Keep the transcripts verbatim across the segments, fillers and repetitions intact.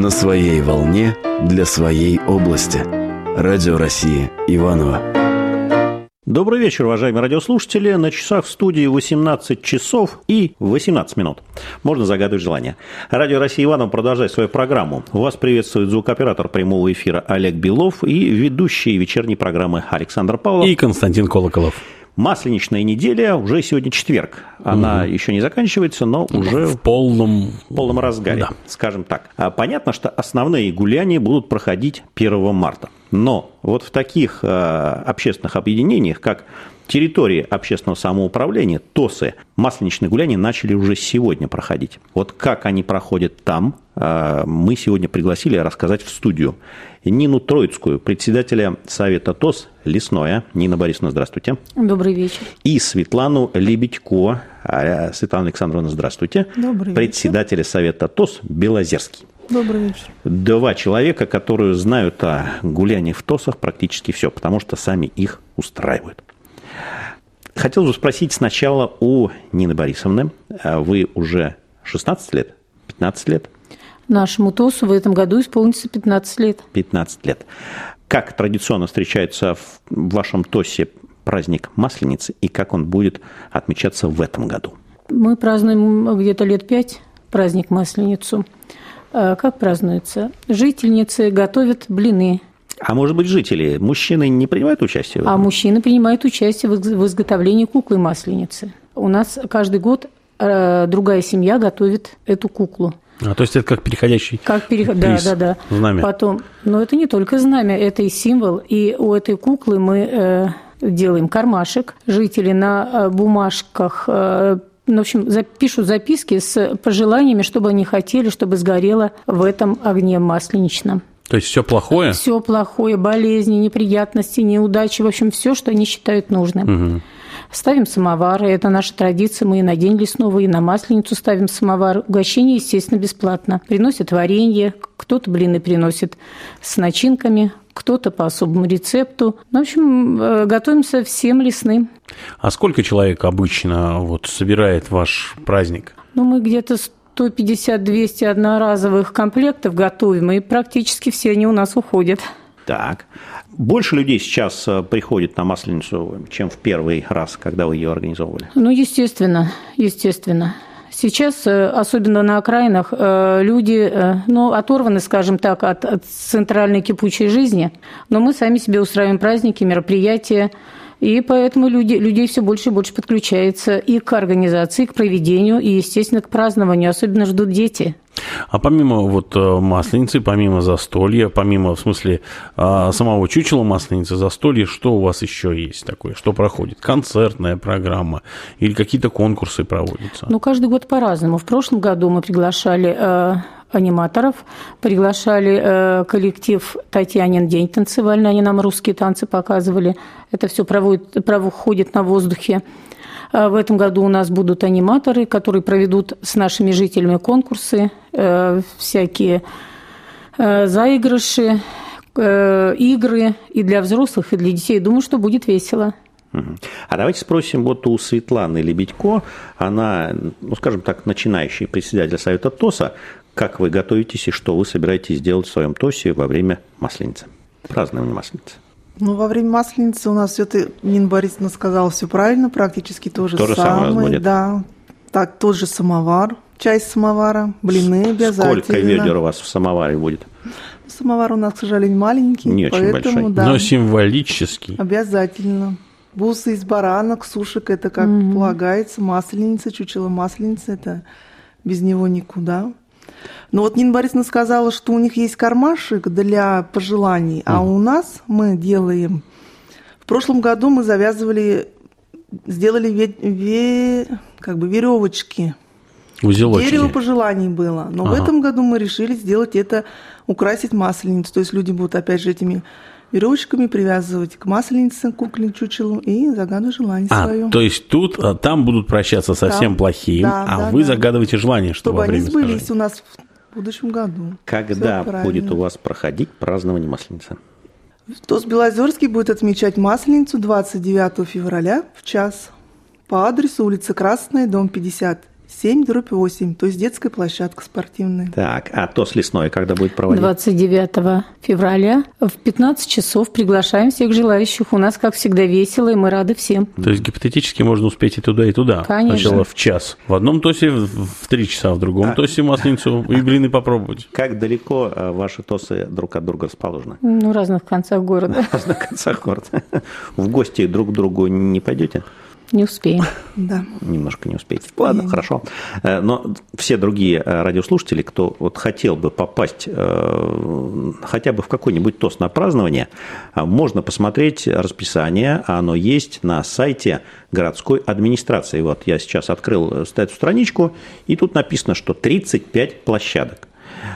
На своей волне для своей области. Радио России Иваново. Добрый вечер, уважаемые радиослушатели. На часах в студии восемнадцать часов и восемнадцать минут. Можно загадывать желание. Радио Россия Иваново продолжает свою программу. Вас приветствует звукооператор прямого эфира Олег Белов и ведущие вечерней программы Александр Павлов и Константин Колоколов. Масленичная неделя, уже сегодня четверг. Она угу. еще не заканчивается, но уже в полном, в полном разгаре, да. скажем так. Понятно, что основные гуляния будут проходить первого марта. Но вот в таких э, общественных объединениях, как территории общественного самоуправления, ТОСы, масленичные гуляния начали уже сегодня проходить. Вот как они проходят там, э, мы сегодня пригласили рассказать в студию Нину Троицкую, председателя Совета ТОС «Лесное». Нина Борисовна, здравствуйте. Добрый вечер. И Светлану Лебедько. Светлана Александровна, здравствуйте. Добрый вечер. Председателя Совета ТОС Белозерский. Добрый вечер. Два человека, которые знают о гуляниях в ТОСах практически все, потому что сами их устраивают. Хотел бы спросить сначала у Нины Борисовны. Вы уже шестнадцать лет? пятнадцать лет? Нашему ТОСу в этом году исполнится пятнадцать лет. пятнадцать лет. Как традиционно встречается в вашем ТОСе праздник Масленицы и как он будет отмечаться в этом году? Мы празднуем где-то лет пять праздник Масленицу. Как празднуется? Жительницы готовят блины. А может быть, жители, мужчины не принимают участие в этом? А мужчины принимают участие в изготовлении куклы Масленицы. У нас каждый год другая семья готовит эту куклу. А, то есть это как переходящий как переход... приз, да, да, да. знамя. Потом, но это не только знамя, это и символ. И у этой куклы мы э, делаем кармашек. Жители на бумажках... Э, в общем, пишут записки с пожеланиями, чтобы они хотели, чтобы сгорело в этом огне масленичном. То есть все плохое? Все плохое, болезни, неприятности, неудачи, в общем, все, что они считают нужным. Угу. Ставим самовары, это наша традиция, мы и на День лесного, и на Масленицу ставим самовар. Угощение, естественно, бесплатно. Приносят варенье, кто-то блины приносит с начинками, кто-то по особому рецепту. В общем, готовимся всем лесным. А сколько человек обычно вот собирает ваш праздник? Ну, мы где-то сто пятьдесят - двести одноразовых комплектов готовим, и практически все они у нас уходят. Так. Больше людей сейчас приходит на Масленицу, чем в первый раз, когда вы ее организовывали? Ну, естественно, естественно. Сейчас, особенно на окраинах, люди, ну, оторваны, скажем так, от, от центральной кипучей жизни, но мы сами себе устраиваем праздники, мероприятия, и поэтому люди, людей все больше и больше подключается и к организации, и к проведению, и, естественно, к празднованию. Особенно ждут дети. А помимо вот Масленицы, помимо застолья, помимо, в смысле, самого чучела Масленицы, застолья, что у вас еще есть такое? Что проходит? Концертная программа или какие-то конкурсы проводятся? Ну, каждый год по-разному. В прошлом году мы приглашали э, аниматоров, приглашали э, коллектив «Татьянин день» танцевальный, они нам русские танцы показывали. Это все проводит, проходит на воздухе. В этом году у нас будут аниматоры, которые проведут с нашими жителями конкурсы, э, всякие э, заигрыши, э, игры и для взрослых, и для детей. Думаю, что будет весело. А давайте спросим вот у Светланы Лебедько, она, ну, скажем так, начинающий председатель Совета ТОСа, как вы готовитесь и что вы собираетесь делать в своем ТОСе во время Масленицы, празднования Масленицы? Ну, во время Масленицы у нас все это, Нина Борисовна сказала, все правильно, практически то же, то же самое. самое будет. Да, так, тот же самовар, часть самовара, блины обязательно. Сколько ведер у вас в самоваре будет? Самовар у нас, к сожалению, маленький. Не очень большой. Да, но символический. Обязательно. Бусы из баранок, сушек, это как mm-hmm. полагается, масленица, чучело масленицы, это без него никуда. Но вот Нина Борисовна сказала, что у них есть кармашек для пожеланий, а у нас мы делаем... В прошлом году мы завязывали, сделали ве... Ве... как бы веревочки. Узелочки. Дерево пожеланий было. Но ага. в этом году мы решили сделать это, украсить масленицу. То есть люди будут опять же этими веревочками привязывать к масленице, кукле, чучелу и загадывать желание а, свое. То есть тут, там будут прощаться со всем плохим, да, а да, вы да. загадываете желание, что чтобы во время они сбылись скажения. у нас в будущем году. Когда будет у вас проходить празднование Масленицы? ТОС Белозерский будет отмечать Масленицу двадцать девятого февраля в час по адресу улица Красная, дом пятьдесят семь дробь восемь, то есть детская площадка спортивная. Так, а ТОС лесной когда будет проводить? двадцать девятого февраля в пятнадцать часов приглашаем всех желающих. У нас, как всегда, весело, и мы рады всем. То есть гипотетически можно успеть и туда, и туда. Конечно. Сначала в час. В одном ТОСе в три часа, в другом а... ТОСе масленицу и блины попробовать. Как далеко ваши ТОСы друг от друга расположены? Ну, в разных концах города. В разных концах города. В гости друг к другу не пойдете? Не успеем. Да. Немножко не успеете. Ладно, не. Хорошо. Но все другие радиослушатели, кто вот хотел бы попасть хотя бы в какой-нибудь ТОС на празднование, можно посмотреть расписание. Оно есть на сайте городской администрации. Вот я сейчас открыл эту страничку, и тут написано, что тридцать пять площадок.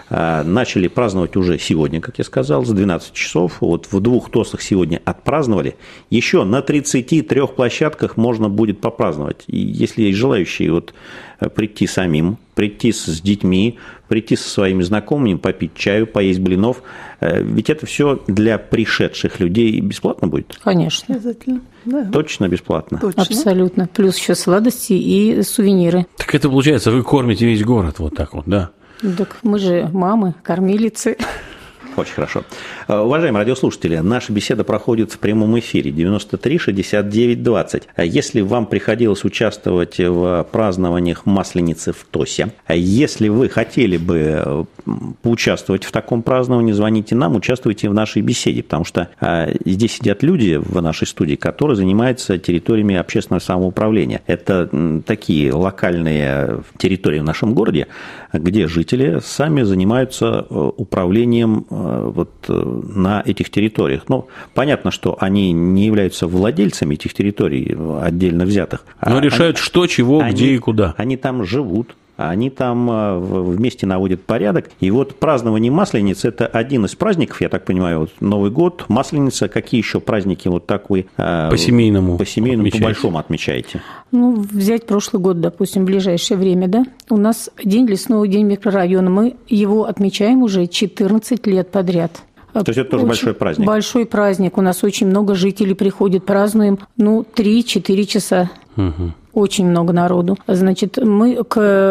Начали праздновать уже сегодня, как я сказал, с двенадцати часов. Вот в двух ТОСах сегодня отпраздновали. Еще на тридцати трёх площадках можно будет попраздновать. И если есть желающие вот прийти самим, прийти с детьми, прийти со своими знакомыми, попить чаю, поесть блинов, ведь это все для пришедших людей бесплатно будет? Конечно. Обязательно. Да. Точно бесплатно? Точно. Абсолютно. Плюс еще сладости и сувениры. Так это получается, вы кормите весь город вот так вот, да? Так мы же мамы, кормилицы. Очень хорошо. Уважаемые радиослушатели, наша беседа проходит в прямом эфире девяносто три шестьдесят девять двадцать. Если вам приходилось участвовать в празднованиях Масленицы в ТОСе, если вы хотели бы поучаствовать в таком праздновании, звоните нам, участвуйте в нашей беседе, потому что здесь сидят люди в нашей студии, которые занимаются территориями общественного самоуправления. Это такие локальные территории в нашем городе, где жители сами занимаются управлением вот на этих территориях. Ну, понятно, что они не являются владельцами этих территорий отдельно взятых. Но а решают, они, что, чего, они, где и куда. Они там живут. Они там вместе наводят порядок. И вот празднование Масленицы – это один из праздников, я так понимаю, вот Новый год, Масленица. Какие еще праздники вот так вы по семейному, по семейному, по большому отмечаете? Ну, взять прошлый год, допустим, в ближайшее время, да? У нас День лесного, День микрорайона. Мы его отмечаем уже четырнадцать лет подряд. То есть это тоже очень большой праздник? Большой праздник. У нас очень много жителей приходит, празднуем, ну, три-четыре часа. Угу. Очень много народу. Значит, мы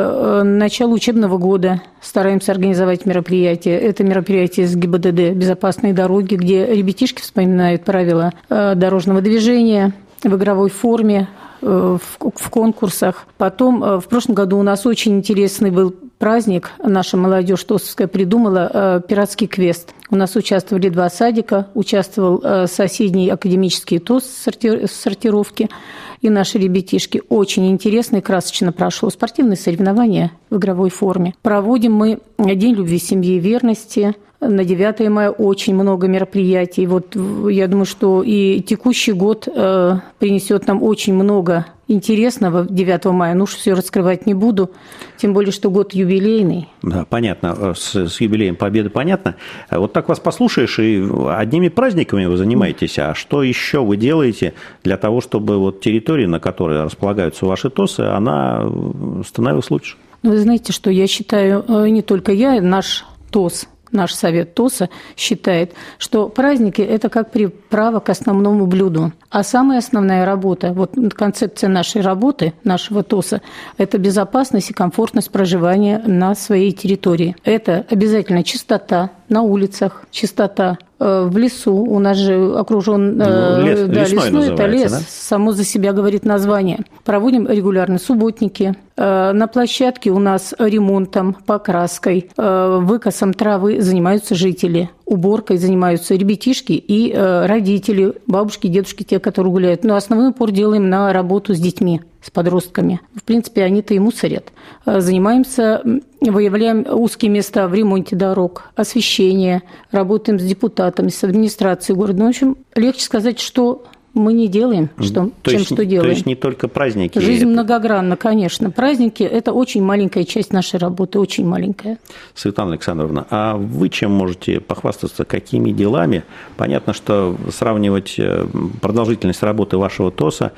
к началу учебного года стараемся организовать мероприятие. Это мероприятие с ГИБДД «Безопасные дороги», где ребятишки вспоминают правила дорожного движения в игровой форме, в конкурсах. Потом, в прошлом году у нас очень интересный был праздник, наша молодежь ТОСовская придумала пиратский квест. У нас участвовали два садика, участвовал соседний академический ТОС в сортировке, и наши ребятишки. Очень интересно и красочно прошло. Спортивные соревнования в игровой форме. Проводим мы День любви, семьи и верности. На девятое мая очень много мероприятий. Вот я думаю, что и текущий год э, принесет нам очень много интересного девятого мая. Ну уж все раскрывать не буду, тем более, что год юбилейный. Да, понятно, с, с юбилеем Победы понятно. Вот так вас послушаешь, и одними праздниками вы занимаетесь, а что еще вы делаете для того, чтобы вот территория, на которой располагаются ваши ТОСы, она становилась лучше? Вы знаете, что я считаю, не только я, наш ТОС, наш совет ТОСа считает, что праздники – это как приправа к основному блюду. А самая основная работа, вот концепция нашей работы, нашего ТОСа – это безопасность и комфортность проживания на своей территории. Это обязательно чистота на улицах, чистота в лесу. У нас же окружен ну, лес, да, лесной, лесной это лес, да? Само за себя говорит название. Проводим регулярно субботники. На площадке у нас ремонтом, покраской, выкосом травы занимаются жители. Уборкой занимаются ребятишки и родители, бабушки, дедушки, те, которые гуляют. Но основной упор делаем на работу с детьми, с подростками. В принципе, они-то и мусорят. Занимаемся, выявляем узкие места в ремонте дорог, освещение, работаем с депутатами, с администрацией города. Ну, в общем, легче сказать, что мы не делаем, что, то чем есть, что делаем. То есть не только праздники. Жизнь многогранна, конечно. Праздники – это очень маленькая часть нашей работы, очень маленькая. Светлана Александровна, а вы чем можете похвастаться, какими делами? Понятно, что сравнивать продолжительность работы вашего ТОСа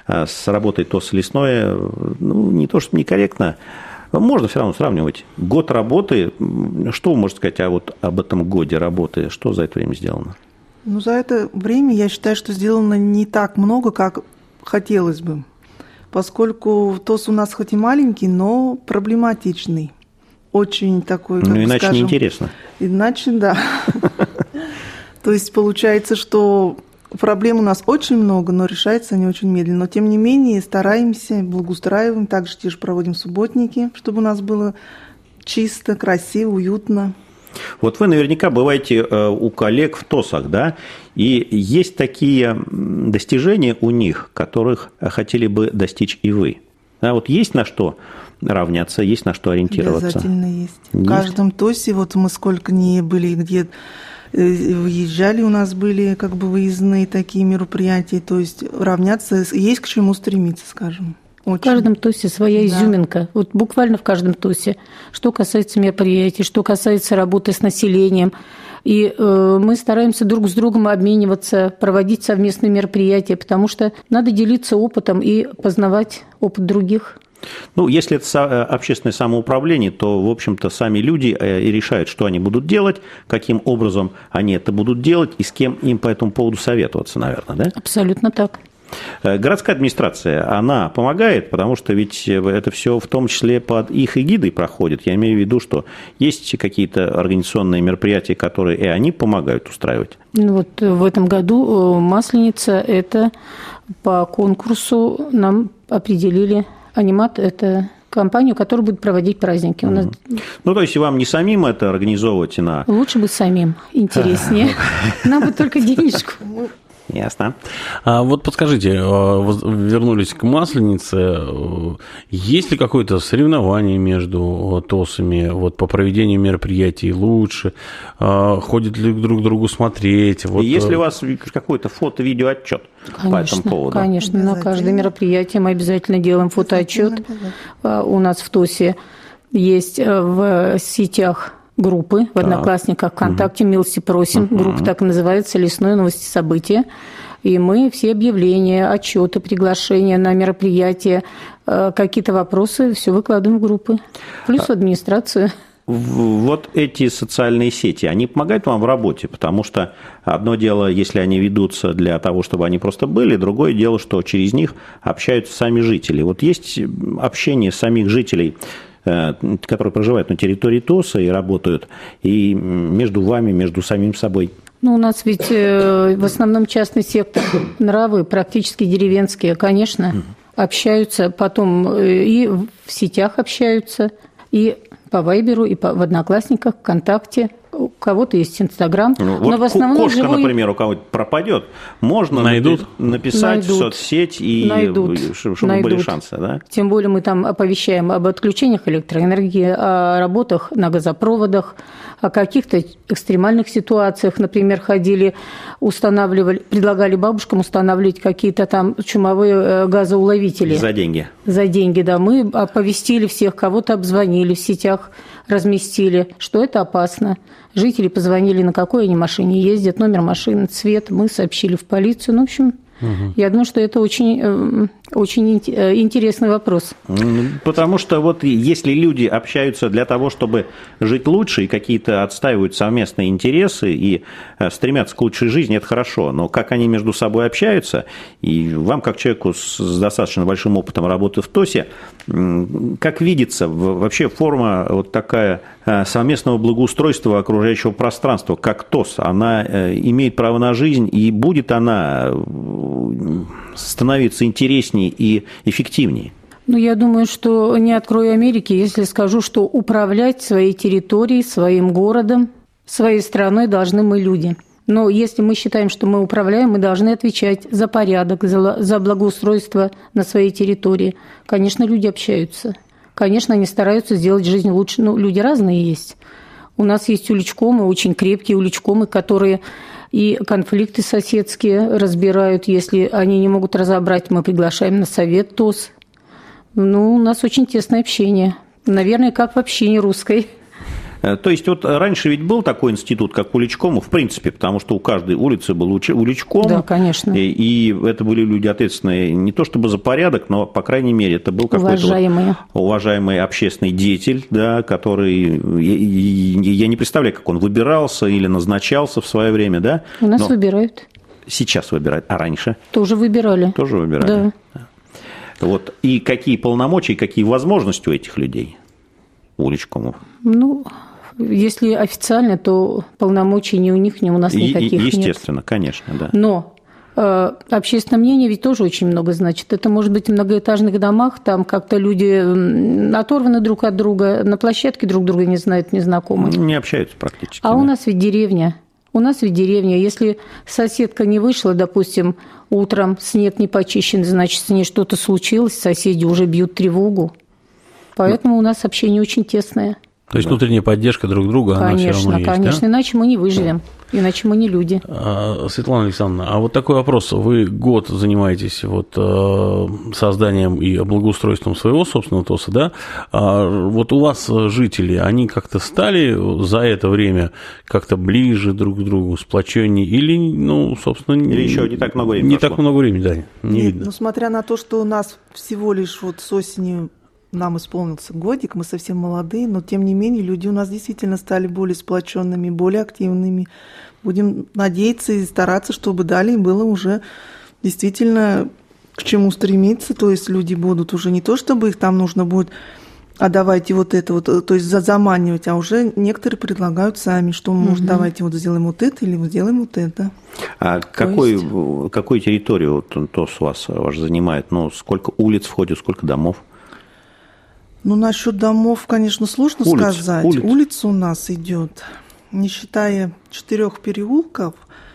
с работой ТОСа лесное, ну, не то что некорректно, можно все равно сравнивать. Год работы, что вы можете сказать а вот об этом годе работы, что за это время сделано? Ну, за это время я считаю, что сделано не так много, как хотелось бы. поскольку ТОС у нас хоть и маленький, но проблематичный. Очень такой, как Ну, бы иначе скажем, неинтересно. Иначе, да. То есть получается, что проблем у нас очень много, но решаются они очень медленно. Но тем не менее стараемся, благоустраиваем, также те же проводим субботники, чтобы у нас было чисто, красиво, уютно. Вот вы наверняка бываете у коллег в ТОСах, да, и есть такие достижения у них, которых хотели бы достичь и вы. Да, вот есть на что равняться, есть на что ориентироваться? Обязательно есть. есть. В каждом ТОСе, вот мы сколько ни были, где выезжали, у нас были как бы выездные такие мероприятия, то есть равняться, есть к чему стремиться, скажем. Очень. В каждом ТОСе своя Да. изюминка. Вот буквально в каждом ТОСе. Что касается мероприятий, что касается работы с населением. И э, мы стараемся друг с другом обмениваться, проводить совместные мероприятия, потому что надо делиться опытом и познавать опыт других. Ну, если это общественное самоуправление, то, в общем-то, сами люди и решают, что они будут делать, каким образом они это будут делать и с кем им по этому поводу советоваться, наверное, да? Абсолютно так. Городская администрация, она помогает, потому что ведь это все в том числе под их эгидой проходит. Я имею в виду, что есть какие-то организационные мероприятия, которые и они помогают устраивать. Ну, вот в этом году Масленица – это по конкурсу нам определили анимат, это компанию, которая будет проводить праздники. У нас... Ну, то есть вам не самим это организовывать на... Лучше бы самим, интереснее. Нам бы только денежку. Ясно. А вот подскажите, вернулись к Масленице, есть ли какое-то соревнование между ТОСами вот, по проведению мероприятий лучше? Ходят ли друг к другу смотреть? Вот... Есть ли у вас какой-то фото-видеоотчет по этому поводу? Конечно, на каждое мероприятие мы обязательно делаем фотоотчет. У нас в ТОСе есть в сетях группы в Одноклассниках, ВКонтакте, милости просим. Uh-huh. Группа так и называется «Лесное новости события». И мы все объявления, отчеты, приглашения на мероприятия, какие-то вопросы, все выкладываем в группы. Плюс в администрацию. Вот эти социальные сети, они помогают вам в работе, потому что одно дело, если они ведутся для того, чтобы они просто были, другое дело, что через них общаются сами жители. Вот есть общение самих жителей, которые проживают на территории ТОСа и работают, и между вами, между самим собой? Ну, у нас ведь в основном частный сектор, нравы практически деревенские, конечно, общаются, потом и в сетях общаются, и по Вайберу, и по, в Одноклассниках, ВКонтакте. У кого-то есть Инстаграм, ну, но вот в основном кошка, живой... например, у кого-то пропадет, можно найдут? написать найдут. в соцсеть, и найдут. чтобы найдут. были шансы, да? Тем более мы там оповещаем об отключениях электроэнергии, о работах на газопроводах, о каких-то экстремальных ситуациях. Например, ходили, устанавливали, предлагали бабушкам устанавливать какие-то там чумовые газоуловители. За деньги. За деньги, да. Мы оповестили всех, кого-то обзвонили, в сетях разместили, что это опасно. Жители позвонили, на какой они машине ездят, номер машины, цвет. Мы сообщили в полицию. Ну, в общем, угу. Я думаю, что это очень, очень интересный вопрос. Потому что вот если люди общаются для того, чтобы жить лучше, и какие-то отстаивают совместные интересы и стремятся к лучшей жизни, это хорошо. Но как они между собой общаются, и вам, как человеку с достаточно большим опытом работы в ТОСе, как видится вообще форма вот такая совместного благоустройства окружающего пространства, как ТОС, она имеет право на жизнь, и будет она становиться интереснее и эффективнее? Ну, я думаю, что не открою Америки, если скажу, что управлять своей территорией, своим городом, своей страной должны мы, люди. Но если мы считаем, что мы управляем, мы должны отвечать за порядок, за, за благоустройство на своей территории. Конечно, люди общаются. Конечно, они стараются сделать жизнь лучше. Ну, люди разные есть. У нас есть уличкомы, очень крепкие уличкомы, которые и конфликты соседские разбирают. Если они не могут разобрать, мы приглашаем на совет ТОС. Ну, у нас очень тесное общение. Наверное, как в общине русской. То есть, вот раньше ведь был такой институт, как уличком, в принципе, потому что у каждой улицы был уличком. Да, конечно. И, и это были люди ответственные не то чтобы за порядок, но, по крайней мере, это был какой-то уважаемый, вот уважаемый общественный деятель, да, который, я, я не представляю, как он выбирался или назначался в свое время, да? У нас но выбирают. Сейчас выбирают, а раньше? Тоже выбирали. Тоже выбирали. Да. Вот. И какие полномочия, какие возможности у этих людей, у уличкомов? Ну, если официально, то полномочий ни у них, ни у нас никаких и, нет. Естественно, конечно, да. Но э, общественное мнение ведь тоже очень много значит. Это может быть в многоэтажных домах, там как-то люди оторваны друг от друга, на площадке друг друга не знают, не знакомы. Не общаются практически. А да. у нас ведь деревня. У нас ведь деревня. Если соседка не вышла, допустим, утром снег не почищен, значит, с ней что-то случилось, соседи уже бьют тревогу. Поэтому у нас общение очень тесное. То есть да. внутренняя поддержка друг друга, конечно, она все равно есть, конечно, да? Иначе мы не выживем, иначе мы не люди. А, Светлана Александровна, а вот такой вопрос. Вы год занимаетесь вот, созданием и благоустройством своего собственного ТОСа, да? А вот у вас жители, они как-то стали за это время как-то ближе друг к другу, сплоченнее, или, ну, собственно... Или еще не так много времени Не прошло. так много времени, да, не Нет, видно. ну, смотря на то, что у нас всего лишь вот с осени нам исполнился годик, мы совсем молодые, но тем не менее люди у нас действительно стали более сплоченными, более активными. Будем надеяться и стараться, чтобы далее было уже действительно к чему стремиться. То есть люди будут уже не то, чтобы их там нужно будет, а давайте вот это вот, то есть заманивать, а уже некоторые предлагают сами, что может, угу. давайте вот сделаем вот это или вот сделаем вот это. А какой, есть... какую территорию вот ТОС у вас ваш занимает? Ну, сколько улиц входит, сколько домов? Ну, насчет домов, конечно, сложно улиц, сказать. Улиц. Улица у нас идет, не считая четырех переулков,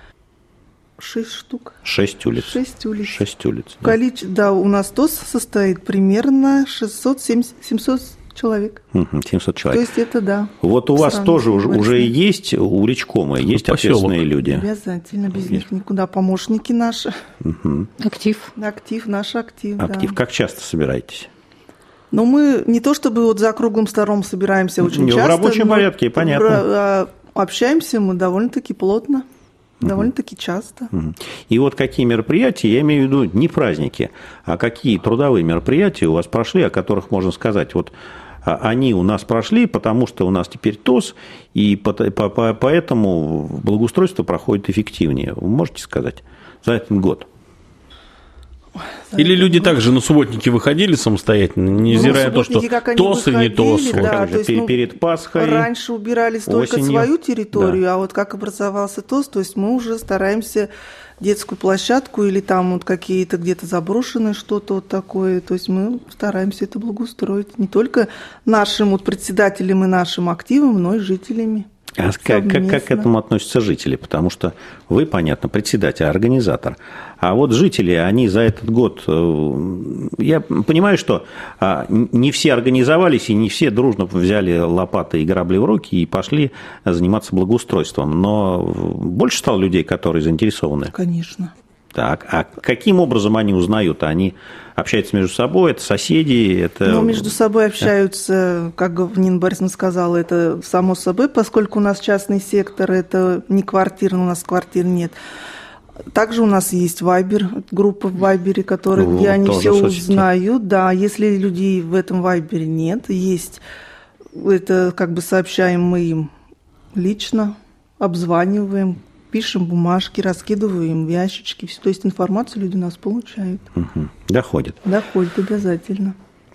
шесть штук. Шесть улиц. Шесть улиц. Шесть улиц. Да. Количе... да, у нас ТОС состоит примерно шестьсот семьсот человек. семьсот человек. То есть это да. Вот у вас тоже уже, уже есть уличкомы, есть Поселок. Общественные люди. Обязательно, без есть. них никуда. Помощники наши. Угу. Актив. Актив, наш актив, Актив. Да. Как часто собираетесь? Но мы не то чтобы вот за круглым столом собираемся очень не, часто. В рабочем порядке, понятно. Общаемся мы довольно-таки плотно, угу. довольно-таки часто. Угу. И вот какие мероприятия, я имею в виду не праздники, а какие трудовые мероприятия у вас прошли, о которых можно сказать, вот они у нас прошли, потому что у нас теперь ТОС, и поэтому благоустройство проходит эффективнее. Вы можете сказать за этот год? Или люди также на субботники выходили самостоятельно, невзирая на то, что ТОС и не ТОС. Да, вот. есть, ну, перед Пасхой. Раньше убирались только осенью. свою территорию, да. а вот как образовался ТОС, то есть мы уже стараемся детскую площадку или там вот какие-то где-то заброшенные что-то вот такое, то есть мы стараемся это благоустроить не только нашим вот председателям и нашим активам, но и жителями. А как, как, как к этому относятся жители? Потому что вы, понятно, председатель, организатор. А вот жители, они за этот год... Я понимаю, что не все организовались, и не все дружно взяли лопаты и грабли в руки и пошли заниматься благоустройством. Но больше стало людей, которые заинтересованы? Конечно. Так, а каким образом они узнают? Они общаются между собой, это соседи, это... Ну, между собой общаются, как Нина Борисовна сказала, это само собой, поскольку у нас частный сектор, это не квартирный, у нас квартир нет. Также у нас есть Вайбер, группа в Вайбере, которые, ну, где они все узнают. Да, если людей в этом Вайбере нет, есть, это как бы сообщаем мы им лично, обзваниваем, пишем бумажки, раскидываем в ящички. То есть информацию люди у нас получают. Угу. Доходит. Доходит обязательно.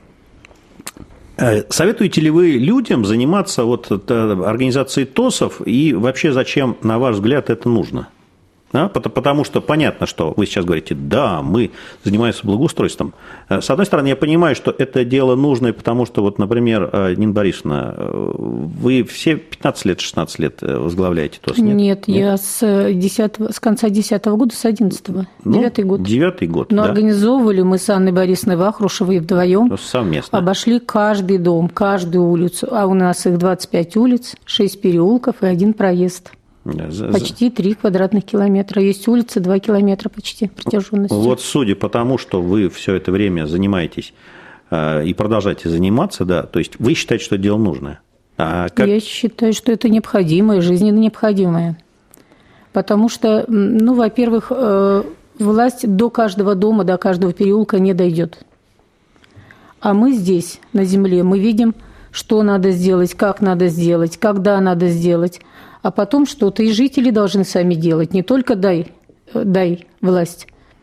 Советуете ли вы людям заниматься вот организацией ТОСов и вообще зачем, на ваш взгляд, это нужно? А? Потому что понятно, что вы сейчас говорите, да, мы занимаемся благоустройством. С одной стороны, я понимаю, что это дело нужное, потому что, вот, например, Нина Борисовна, вы все пятнадцать лет, шестнадцать лет возглавляете ТОС, нет? Нет, нет? Я с, десятого, с конца десятого года, с одиннадцатого, ну, девятый год. Девятый год, Но да. организовывали мы с Анной Борисовной Вахрушевой вдвоем. Совместно. Обошли каждый дом, каждую улицу. А у нас их двадцать пять улиц, шесть переулков и один проезд. Почти три квадратных километра. Есть улица два километра почти протяженностью. Вот судя по тому, что вы все это время занимаетесь и продолжаете заниматься, да, то есть вы считаете, что это дело нужное? А как... Я считаю, что это необходимое, жизненно необходимое. Потому что, ну, во-первых, власть до каждого дома, до каждого переулка не дойдет. А мы здесь, на земле, мы видим, что надо сделать, как надо сделать, когда надо сделать. А потом что-то и жители должны сами делать. Не только дай, дай власть,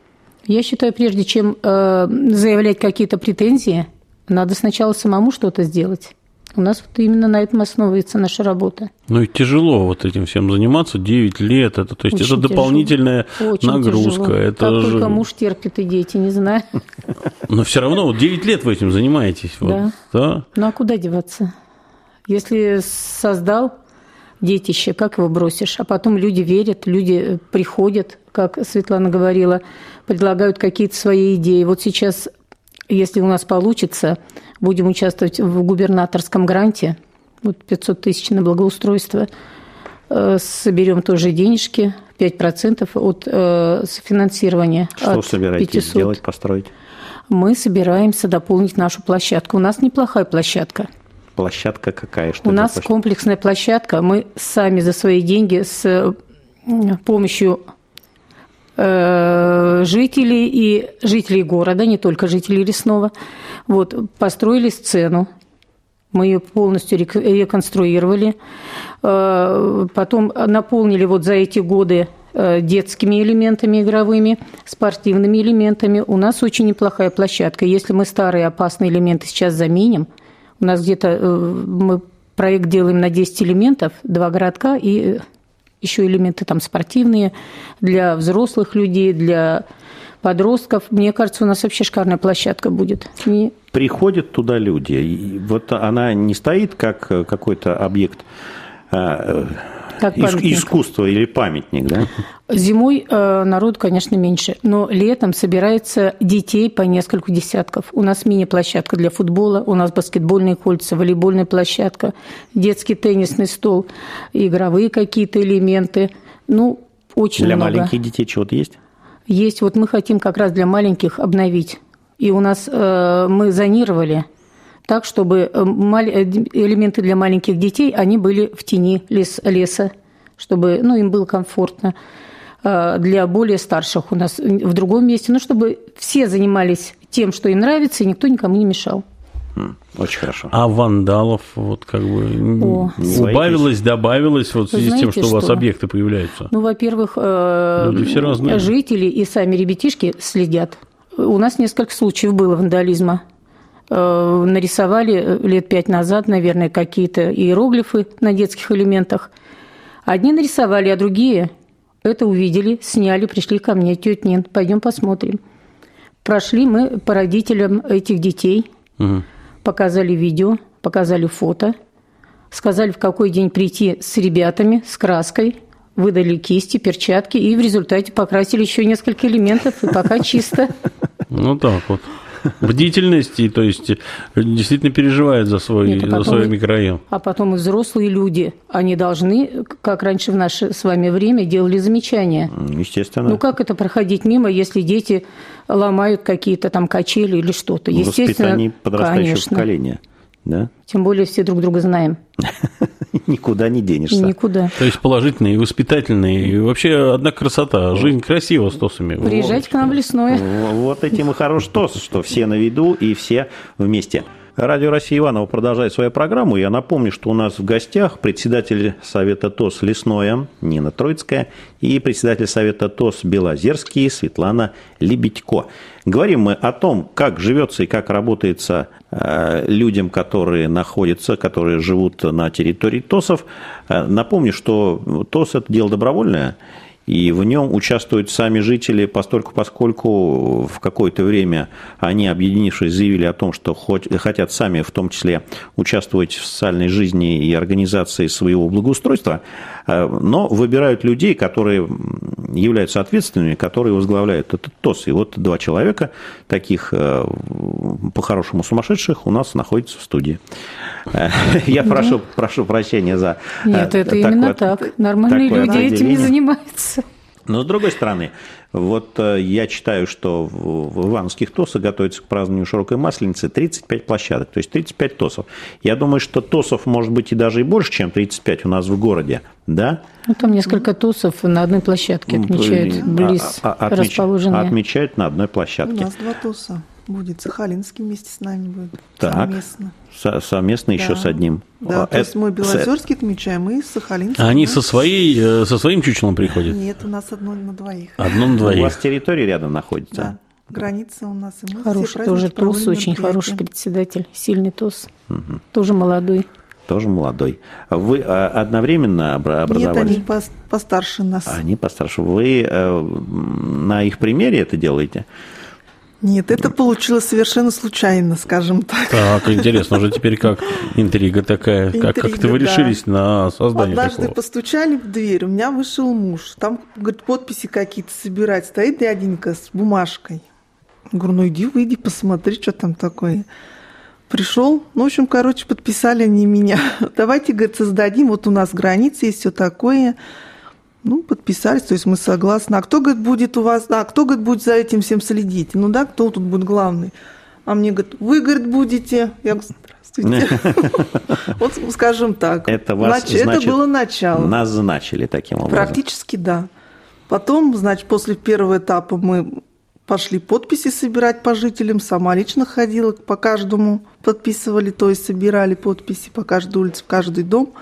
Я считаю, прежде чем э, заявлять какие-то претензии, надо сначала самому что-то сделать. У нас вот именно на этом основывается наша работа. Ну и тяжело вот этим всем заниматься, девять лет, это, то есть Очень это дополнительная Очень нагрузка. Тяжело. Это как же... только муж терпит и дети, не знаю. Но все равно вот девять лет вы этим занимаетесь. Вот, да. да. Ну а куда деваться? Если создал детище, как его бросишь? А потом люди верят, люди приходят, как Светлана говорила, предлагают какие-то свои идеи. Вот сейчас, если у нас получится, будем участвовать в губернаторском гранте, вот пятьсот тысяч на благоустройство, соберем тоже денежки, пять процентов от софинансирования. Что от собираетесь пятисот. сделать, построить? Мы собираемся дополнить нашу площадку. У нас неплохая площадка. Площадка какая? Что У нас площадка? комплексная площадка. Мы сами за свои деньги с помощью э, жителей и жителей города, не только жителей Лесного, вот, построили сцену. Мы ее полностью реконструировали. Э, потом наполнили вот за эти годы детскими элементами игровыми, спортивными элементами. У нас очень неплохая площадка. Если мы старые опасные элементы сейчас заменим, у нас где-то мы проект делаем на десять элементов, два городка и еще элементы там спортивные для взрослых людей, для подростков. Мне кажется, у нас вообще шикарная площадка будет. И... Приходят туда люди. И вот она не стоит как какой-то объект как искусства или памятник, да? Зимой э, народ, конечно, меньше, но летом собирается детей по несколько десятков. У нас мини-площадка для футбола, у нас баскетбольные кольца, волейбольная площадка, детский теннисный стол, игровые какие-то элементы. Ну, очень для много. Для маленьких детей чего-то есть? Есть. Вот мы хотим как раз для маленьких обновить. И у нас э, мы зонировали так, чтобы элементы для маленьких детей, они были в тени лес, леса, чтобы ну, им было комфортно. Для более старших у нас в другом месте, ну, чтобы все занимались тем, что им нравится, и никто никому не мешал. Очень хорошо. А вандалов вот как бы О, убавилось, добавилось вот в связи с тем, что, что у вас объекты появляются? Ну, во-первых, люди все разные. Жители и сами ребятишки следят. У нас несколько случаев было вандализма. Нарисовали лет пять назад, наверное, какие-то иероглифы на детских элементах. Одни нарисовали, а другие это увидели, сняли, пришли ко мне: тетя Нин, пойдем посмотрим. Прошли мы по родителям этих детей, угу. Показали видео, показали фото, сказали, в какой день прийти с ребятами, с краской, выдали кисти, перчатки, и в результате покрасили еще несколько элементов, и пока чисто. Ну так вот. Бдительности, то есть действительно переживает за свой, Нет, за свой микрорайон. А потом и взрослые люди, они должны, как раньше в наше с вами время, делали замечания. Естественно. Ну как это проходить мимо, если дети ломают какие-то там качели или что-то? Естественно, воспитание подрастающего конечно. поколения. Да? Тем более все друг друга знаем. Никуда не денешься. Никуда. То есть положительные, воспитательные. И вообще одна красота. Жизнь красива с ТОСами. Приезжайте к нам в Лесное. Вот этим и хорош ТОС, что все на виду и все вместе. Радио Россия Иваново продолжает свою программу. Я напомню, что у нас в гостях председатель Совета ТОС Лесное Нина Троицкая и председатель Совета ТОС Белозерский Светлана Лебедько. Говорим мы о том, как живется и как работается людям, которые находятся, которые живут на территории ТОСов. Напомню, что ТОС – это дело добровольное, и в нем участвуют сами жители, постольку, поскольку в какое-то время они, объединившись, заявили о том, что хотят сами в том числе участвовать в социальной жизни и организации своего благоустройства, но выбирают людей, которые являются ответственными, которые возглавляют этот ТОС. И вот два человека, таких по-хорошему сумасшедших, у нас находятся в студии. Я прошу, прошу прощения за... Нет, это именно так. Нормальные люди этим не занимаются. Но, с другой стороны, вот я читаю, что в ивановских ТОСах готовится к празднованию широкой масленицы тридцать пять площадок, то есть тридцать пять ТОСов. Я думаю, что ТОСов может быть и даже и больше, чем тридцать пять у нас в городе, да? Ну, там несколько ТОСов на одной площадке отмечают, близ а, а, отмеч, расположенные. Отмечают на одной площадке. У нас два ТОСа. будет. Сахалинский вместе с нами будет. Так. Совместно. Со- совместно Да. еще с одним. Да, А, то есть это- мы Белозерский отмечаем, и Сахалинский. А они да. со, своей, э, со своим чучелом приходят? Нет, у нас одно на двоих. Одно на У вас двоих. территория рядом находится? Да, граница у нас. И мы все Хороший праздники тоже проводим ТОС, очень мероприятия. хороший председатель, сильный ТОС, тоже молодой. Тоже молодой. Вы а, одновременно обра- Нет, образовались? они пос- постарше нас. Они постарше. Вы э, на их примере это делаете? Нет, это получилось совершенно случайно, скажем так. Так, интересно, уже теперь как интрига такая. Как, как Интрига, вы да. решились на создание Однажды такого? постучали в дверь, у меня вышел муж. Там, говорит, подписи какие-то собирать. Стоит дяденька с бумажкой. Говорю, ну иди, выйди, посмотри, что там такое. Пришел, ну, в общем, короче, подписали они меня. Давайте, говорит, создадим, вот у нас границы есть, все такое. Ну, подписались, то есть мы согласны. А кто, говорит, будет у вас, а кто, говорит, будет за этим всем следить? Ну да, кто тут будет главный? А мне, говорит, вы, говорит, будете. Я говорю, здравствуйте. Вот, скажем так. Это вас, Нач- Это значит, было начало. назначили таким образом? Практически, да. Потом, значит, после первого этапа мы пошли подписи собирать по жителям. Сама лично ходила, по каждому подписывали, то есть собирали подписи по каждой улице, в каждый дом.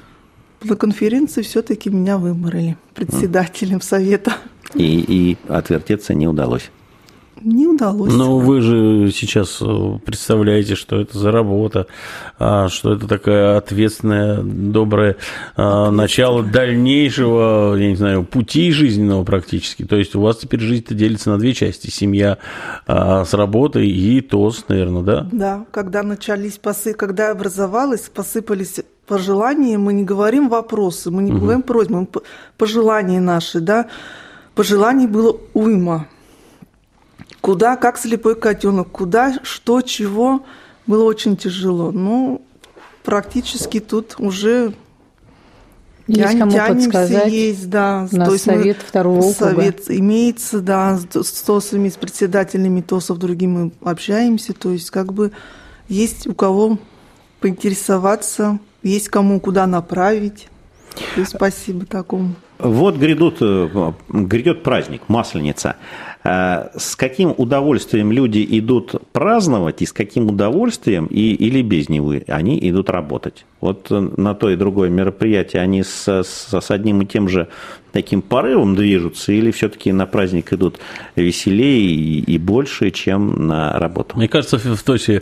На конференции все-таки меня выбрали председателем совета. И, и отвертеться не удалось. Не удалось. Но вы же сейчас представляете, что это за работа, а, что это такая ответственная, доброе а, начало дальнейшего, я не знаю, пути жизненного практически. То есть у вас теперь жизнь-то делится на две части. Семья а, с работой и ТОС, наверное, да? Да, когда начались посы, когда образовалось, посыпались пожелания, мы не говорим вопросы, мы не Мгм. говорим просьбы, мы п- пожелания наши, да. Пожеланий было уйма. Куда, как слепой котенок, куда, что, чего, было очень тяжело. Ну, практически тут уже Есть тянем- кому тянемся, подсказать. есть, да. У нас То есть мы- совет второго округа. Совет имеется, да, с с ТОСами, с председателями ТОСов другими мы общаемся. То есть как бы есть у кого поинтересоваться, есть кому куда направить. То есть спасибо такому. Вот грядут, э, грядет праздник, Масленица. Э, С каким удовольствием люди идут праздновать, и с каким удовольствием, и, или без него, они идут работать? Вот э, на то и другое мероприятие они с, с, с одним и тем же таким порывом движутся, или все-таки на праздник идут веселее и, и больше, чем на работу? Мне кажется, в в ТОСе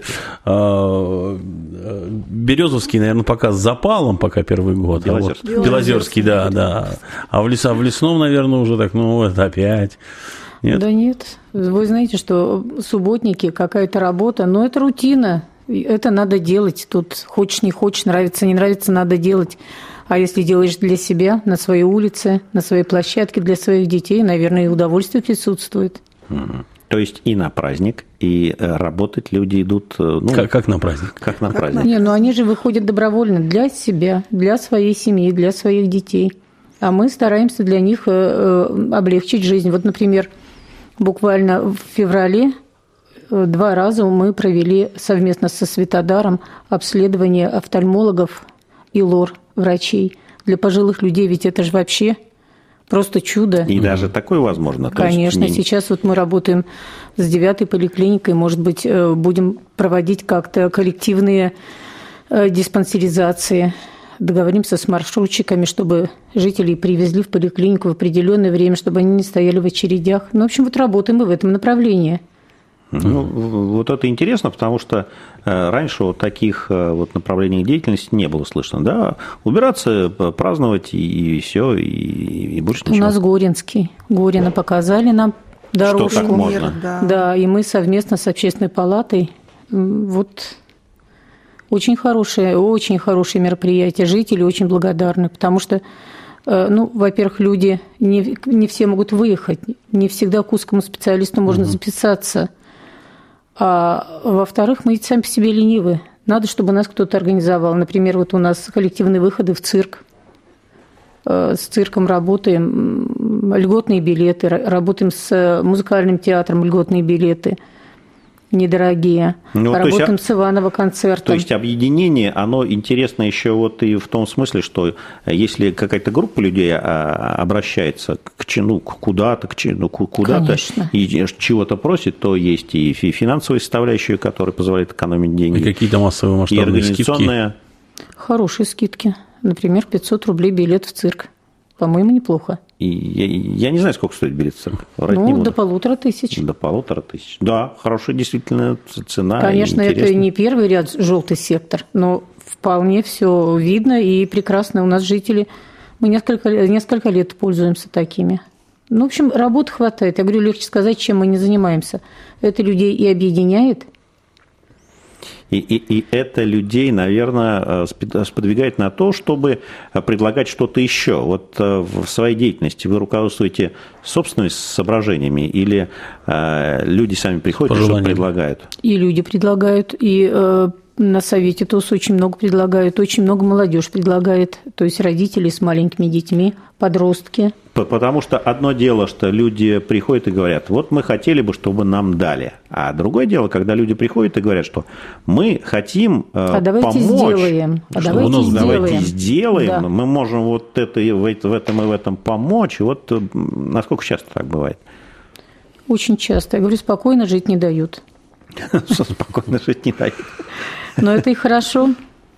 э, э, Березовский, наверное, пока с запалом, пока первый год. А вот Белозерский. Белозерский, да, да. А в, леса, в лесном, наверное, уже так, ну, это опять. Нет? Да нет. Вы знаете, что субботники, какая-то работа, но это рутина. И это надо делать. Тут хочешь, не хочешь, нравится, не нравится, надо делать. А если делаешь для себя, на своей улице, на своей площадке, для своих детей, наверное, и удовольствие присутствует. Мгм. То есть и на праздник, и э, работать люди идут, э, ну, Как, как на праздник. как на Как праздник. Не, ну они же выходят добровольно для себя, для своей семьи, для своих детей. А мы стараемся для них э, э, облегчить жизнь. Вот, например, буквально в феврале э, два раза мы провели совместно со Светодаром обследование офтальмологов и лор врачей. Для пожилых людей ведь это же вообще просто чудо. И даже такое возможно? То есть Конечно, не- сейчас вот мы работаем с девятой поликлиникой, может быть, э, будем проводить как-то коллективные э, диспансеризации. Договоримся с маршрутчиками, чтобы жителей привезли в поликлинику в определенное время, чтобы они не стояли в очередях. Ну, в общем, вот работаем мы в этом направлении. Ну, вот это интересно, потому что э, раньше вот таких э, вот направлений деятельности не было слышно, да? Убираться, п- праздновать и, и все, и, и больше У ничего. нас Горинский. Горина показали нам дорожку. так можно? Пример, да. Да, и мы совместно с общественной палатой м, вот очень хорошее, очень хорошее мероприятие. Жители очень благодарны, потому что, э, ну, во-первых, люди не, не все могут выехать, не всегда к узкому специалисту можно записаться. А во-вторых, мы ведь сами по себе ленивы. Надо, чтобы нас кто-то организовал. Например, вот у нас коллективные выходы в цирк. Э, С цирком работаем, м, льготные билеты, ра- работаем с музыкальным театром, льготные билеты. недорогие. Ну, Работаем есть, с Иваново концертом. То есть объединение, оно интересно еще вот и в том смысле, что если какая-то группа людей обращается к чину, куда-то, к чину, куда-то Конечно. И чего-то просит, то есть и финансовая составляющая, которая позволяет экономить деньги. И какие-то массовые масштабные скидки. И организационные. Хорошие скидки. Например, пятьсот рублей билет в цирк. По-моему, неплохо. И я, я не знаю, сколько стоит билет в цирк. Врать ну, до полутора тысяч. До полутора тысяч. Да, хорошая действительно цена. Конечно, это не первый ряд желтый сектор, но вполне все видно и прекрасно. У нас жители, мы несколько, несколько лет пользуемся такими. Ну, в общем, работы хватает. Я говорю, легче сказать, чем мы не занимаемся. Это людей и объединяет. И, и, и это людей, наверное, сподвигает на то, чтобы предлагать что-то еще. Вот в своей деятельности вы руководствуете собственными соображениями или люди сами приходят и что-то предлагают? И люди предлагают, и на совете ТОС очень много предлагают, очень много молодежь предлагает, то есть родители с маленькими детьми, подростки. Потому что одно дело, что люди приходят и говорят, вот мы хотели бы, чтобы нам дали. А другое дело, когда люди приходят и говорят, что мы хотим а давайте помочь. Сделаем. А что давайте у нас сделаем. Давайте сделаем. Да. Мы можем вот это, в этом и в этом помочь. И вот насколько часто так бывает? Очень часто. Я говорю, спокойно жить не дают. Спокойно жить не дают. Но это и хорошо.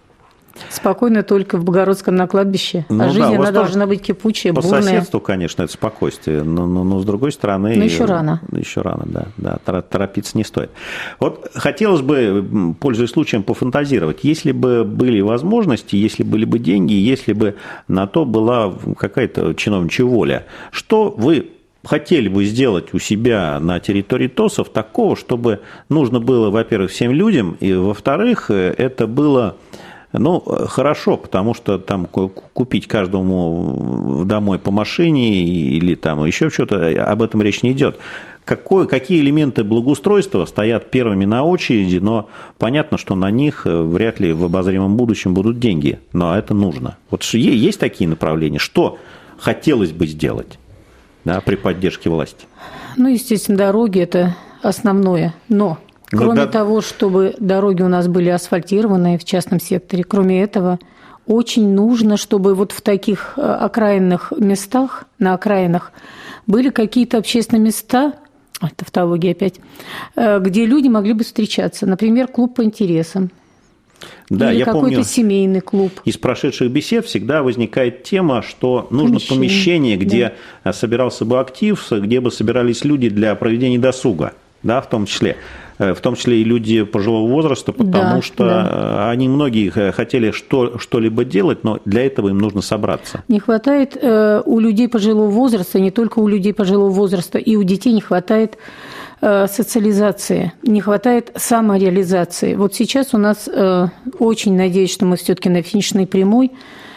Спокойно только в Богородском на кладбище. Ну, а жизнь, да, она должна быть кипучая, по бурная. По соседству, конечно, это спокойствие, но, но, но с другой стороны... Но еще рано. Еще рано, да, да, торопиться не стоит. Вот хотелось бы, пользуясь случаем, пофантазировать. Если бы были возможности, если были бы деньги, если бы на то была какая-то чиновничья воля, что вы хотели бы сделать у себя на территории ТОСов такого, чтобы нужно было, во-первых, всем людям, и, во-вторых, это было... Ну, хорошо, потому что там купить каждому домой по машине или там еще что-то, об этом речь не идет. Какой, какие элементы благоустройства стоят первыми на очереди, но понятно, что на них вряд ли в обозримом будущем будут деньги, но это нужно. Вот есть такие направления, что хотелось бы сделать, да, при поддержке власти? Ну, естественно, дороги – это основное, но... Кроме ну, да. того, чтобы дороги у нас были асфальтированные в частном секторе, кроме этого, очень нужно, чтобы вот в таких окраинных местах, на окраинах, были какие-то общественные места, тавтология опять, где люди могли бы встречаться. Например, клуб по интересам. Да, или я какой-то помню, семейный клуб. Из прошедших бесед всегда возникает тема, что нужно помещение, помещение где да. собирался бы актив, где бы собирались люди для проведения досуга, да, в том числе. В том числе и люди пожилого возраста, потому да, что да. они многие хотели что, что-либо делать, но для этого им нужно собраться. Не хватает э, у людей пожилого возраста, не только у людей пожилого возраста, и у детей не хватает э, социализации, не хватает самореализации. Вот сейчас у нас, э, очень надеюсь, что мы все-таки на финишной прямой,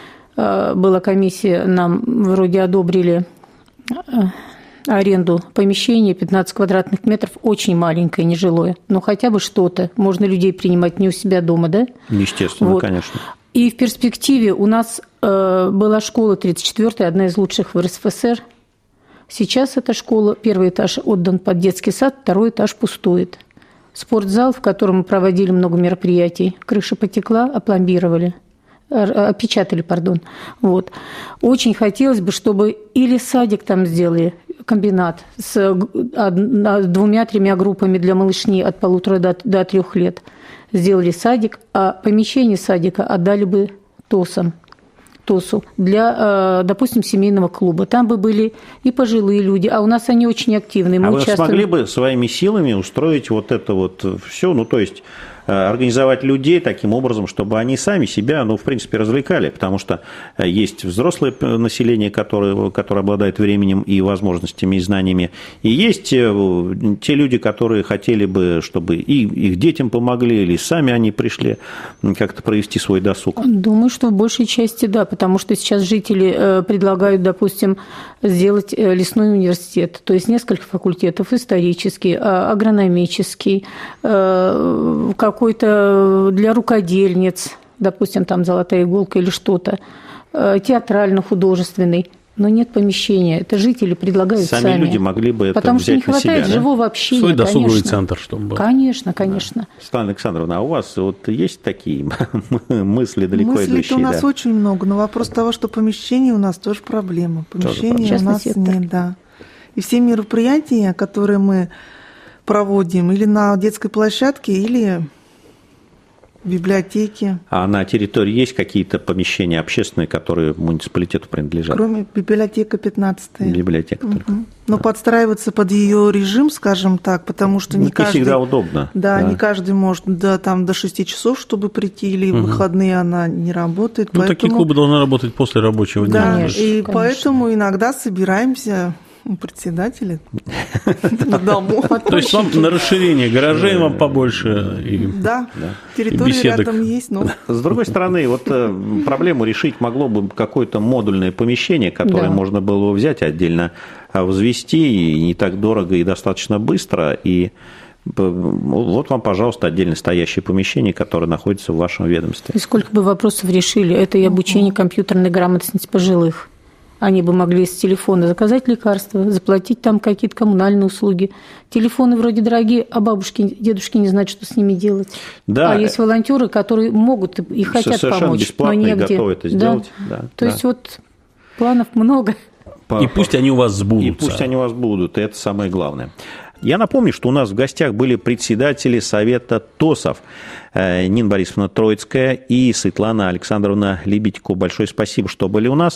э, была комиссия, нам вроде одобрили... Э, аренду помещения пятнадцать квадратных метров, очень маленькое, нежилое, но хотя бы что-то. Можно людей принимать не у себя дома, да? Естественно, вот. Конечно. И в перспективе у нас э, была школа тридцать четвёртая, одна из лучших в эр эс эф эс эр. Сейчас эта школа, первый этаж отдан под детский сад, второй этаж пустует. Спортзал, в котором мы проводили много мероприятий, крыша потекла, опломбировали. Опечатали, пардон. Вот. Очень хотелось бы, чтобы или садик там сделали, комбинат с двумя-тремя группами для малышней от полутора до, до трех лет. Сделали садик, а помещение садика отдали бы ТОСам, ТОСу для, допустим, семейного клуба. Там бы были и пожилые люди, а у нас они очень активные. Мы а участвуем... вы смогли бы своими силами устроить вот это вот все, ну, то есть... организовать людей таким образом, чтобы они сами себя, ну, в принципе, развлекали, потому что есть взрослое население, которое, которое обладает временем и возможностями, и знаниями, и есть те люди, которые хотели бы, чтобы и их детям помогли, или сами они пришли как-то провести свой досуг. Думаю, что в большей части да, потому что сейчас жители предлагают, допустим, сделать лесной университет, то есть несколько факультетов, исторический, агрономический, какой-то для рукодельниц, допустим, там «Золотая иголка» или что-то, театрально-художественный. Но нет помещения. Это жители предлагают сами. Сами люди могли бы это Потому что не взять на хватает себя, живого да? общения, Свой досуговый конечно. центр, чтобы был. Конечно, конечно. Светлана Александровна, а у вас вот есть такие мысли далеко Мыслей-то идущие? у нас да? очень много, но вопрос того, что помещение у нас тоже проблема. Помещения Частный у нас сектор. нет, да. И все мероприятия, которые мы проводим, или на детской площадке, или в библиотеке, А на территории есть какие-то помещения общественные, которые муниципалитету принадлежат? кроме библиотека пятнадцатая. Библиотека только. Но подстраиваться под ее режим, скажем так, потому что Ну, не это каждый... всегда удобно. Да, Да. не каждый может до, там, до шести часов, чтобы прийти, или в выходные она не работает. Ну, такие поэтому... клубы должны работать после рабочего дня. Да, Конечно, и конечно. поэтому иногда собираемся у председателя домов. То есть вам на расширение гаражей вам побольше. И... Да, И территория беседок. рядом есть, но... С другой стороны, вот э, проблему решить могло бы какое-то модульное помещение, которое Да. можно было бы взять отдельно, а возвести, и не так дорого, и достаточно быстро, и п- вот вам, пожалуйста, отдельно стоящее помещение, которое находится в вашем ведомстве. И сколько бы вопросов решили. Это и обучение компьютерной грамотности пожилых. Они бы могли с телефона заказать лекарства, заплатить там какие-то коммунальные услуги. Телефоны вроде дорогие, а бабушки, дедушки не знают, что с ними делать. Да. А есть волонтеры, которые могут и хотят Совершенно помочь, бесплатно но и негде. готовы это Да. сделать. Да, То да. есть вот планов много. И пусть они у вас сбудутся. И пусть они у вас будут, и это самое главное. Я напомню, что у нас в гостях были председатели Совета ТОСов Нина Борисовна Троицкая и Светлана Александровна Лебедько. Большое спасибо, что были у нас.